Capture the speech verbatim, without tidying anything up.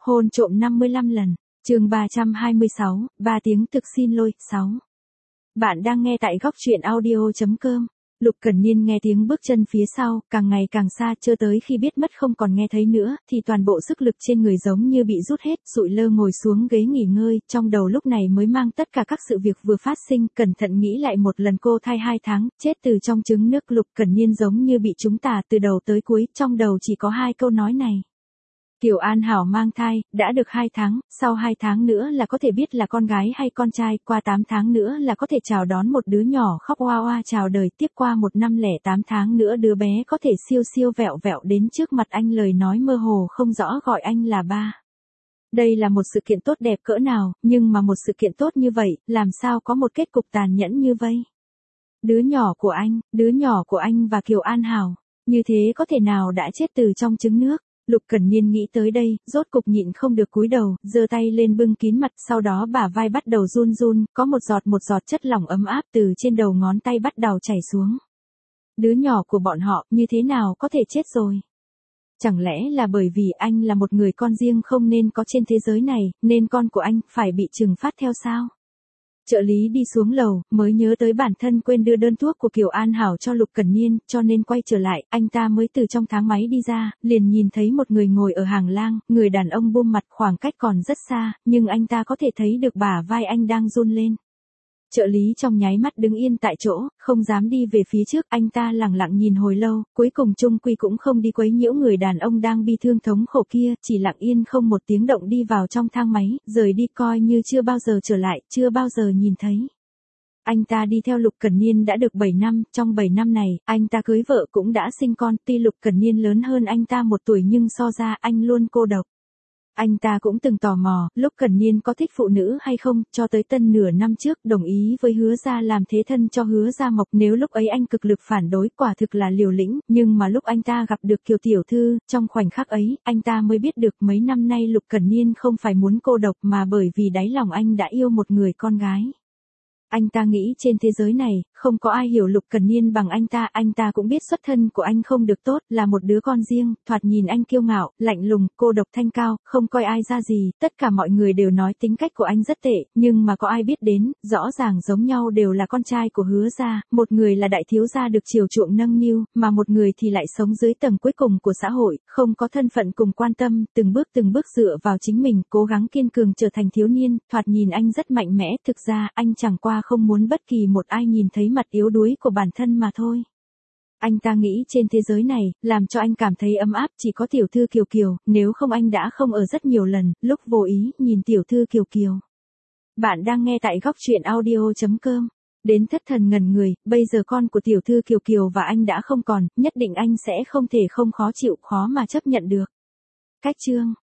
Hôn trộm năm mươi lăm lần. Chương ba trăm hai mươi sáu, ba tiếng thực xin lỗi, sáu. Bạn đang nghe tại góc truyện audio chấm com. Lục Cẩn Niên nghe tiếng bước chân phía sau, càng ngày càng xa, chưa tới khi biết mất không còn nghe thấy nữa, thì toàn bộ sức lực trên người giống như bị rút hết, sụi lơ ngồi xuống ghế nghỉ ngơi, trong đầu lúc này mới mang tất cả các sự việc vừa phát sinh, cẩn thận nghĩ lại một lần cô thai hai tháng, chết từ trong trứng nước. Lục Cẩn Niên giống như bị trúng tà từ đầu tới cuối, trong đầu chỉ có hai câu nói này. Kiều An Hảo mang thai, đã được hai tháng, sau hai tháng nữa là có thể biết là con gái hay con trai, qua tám tháng nữa là có thể chào đón một đứa nhỏ khóc oa oa chào đời, tiếp qua một năm lẻ tám tháng nữa đứa bé có thể siêu siêu vẹo vẹo đến trước mặt anh, lời nói mơ hồ không rõ gọi anh là ba. Đây là một sự kiện tốt đẹp cỡ nào, nhưng mà một sự kiện tốt như vậy, làm sao có một kết cục tàn nhẫn như vậy? Đứa nhỏ của anh, đứa nhỏ của anh và Kiều An Hảo, như thế có thể nào đã chết từ trong trứng nước? Lục Cẩn Niên nghĩ tới đây, rốt cục nhịn không được cúi đầu, giơ tay lên bưng kín mặt, sau đó bả vai bắt đầu run run, có một giọt một giọt chất lỏng ấm áp từ trên đầu ngón tay bắt đầu chảy xuống. Đứa nhỏ của bọn họ, như thế nào có thể chết rồi? Chẳng lẽ là bởi vì anh là một người con riêng không nên có trên thế giới này, nên con của anh phải bị trừng phạt theo sao? Trợ lý đi xuống lầu, mới nhớ tới bản thân quên đưa đơn thuốc của Kiều An Hảo cho Lục Cẩn Niên, cho nên quay trở lại, anh ta mới từ trong thang máy đi ra, liền nhìn thấy một người ngồi ở hàng lang, người đàn ông buông mặt, khoảng cách còn rất xa, nhưng anh ta có thể thấy được bả vai anh đang run lên. Trợ lý trong nháy mắt đứng yên tại chỗ, không dám đi về phía trước, anh ta lặng lặng nhìn hồi lâu, cuối cùng chung quy cũng không đi quấy nhiễu người đàn ông đang bi thương thống khổ kia, chỉ lặng yên không một tiếng động đi vào trong thang máy, rời đi coi như chưa bao giờ trở lại, chưa bao giờ nhìn thấy. Anh ta đi theo Lục Cẩn Niên đã được bảy năm, trong bảy năm này, anh ta cưới vợ cũng đã sinh con, tuy Lục Cẩn Niên lớn hơn anh ta một tuổi nhưng so ra anh luôn cô độc. Anh ta cũng từng tò mò, lúc Cẩn Niên có thích phụ nữ hay không, cho tới tân nửa năm trước đồng ý với Hứa Gia làm thế thân cho Hứa Gia Mộc, nếu lúc ấy anh cực lực phản đối quả thực là liều lĩnh, nhưng mà lúc anh ta gặp được Kiều Tiểu Thư, trong khoảnh khắc ấy, anh ta mới biết được mấy năm nay Lục Cẩn Niên không phải muốn cô độc mà bởi vì đáy lòng anh đã yêu một người con gái. Anh ta nghĩ trên thế giới này, không có ai hiểu Lục Cẩn Niên bằng anh ta, anh ta cũng biết xuất thân của anh không được tốt, là một đứa con riêng, thoạt nhìn anh kiêu ngạo, lạnh lùng, cô độc thanh cao, không coi ai ra gì, tất cả mọi người đều nói tính cách của anh rất tệ, nhưng mà có ai biết đến, rõ ràng giống nhau đều là con trai của Hứa Gia, một người là đại thiếu gia được chiều chuộng nâng niu, mà một người thì lại sống dưới tầng cuối cùng của xã hội, không có thân phận cùng quan tâm, từng bước từng bước dựa vào chính mình, cố gắng kiên cường trở thành thiếu niên, thoạt nhìn anh rất mạnh mẽ, thực ra anh chẳng qua không muốn bất kỳ một ai nhìn thấy mặt yếu đuối của bản thân mà thôi. Anh ta nghĩ trên thế giới này, làm cho anh cảm thấy ấm áp chỉ có Tiểu Thư Kiều Kiều, nếu không anh đã không ở rất nhiều lần, lúc vô ý, nhìn Tiểu Thư Kiều Kiều. Bạn đang nghe tại góc truyện audio chấm com. Đến thất thần ngẩn người, bây giờ con của Tiểu Thư Kiều Kiều và anh đã không còn, nhất định anh sẽ không thể không khó chịu, khó mà chấp nhận được. Cách chương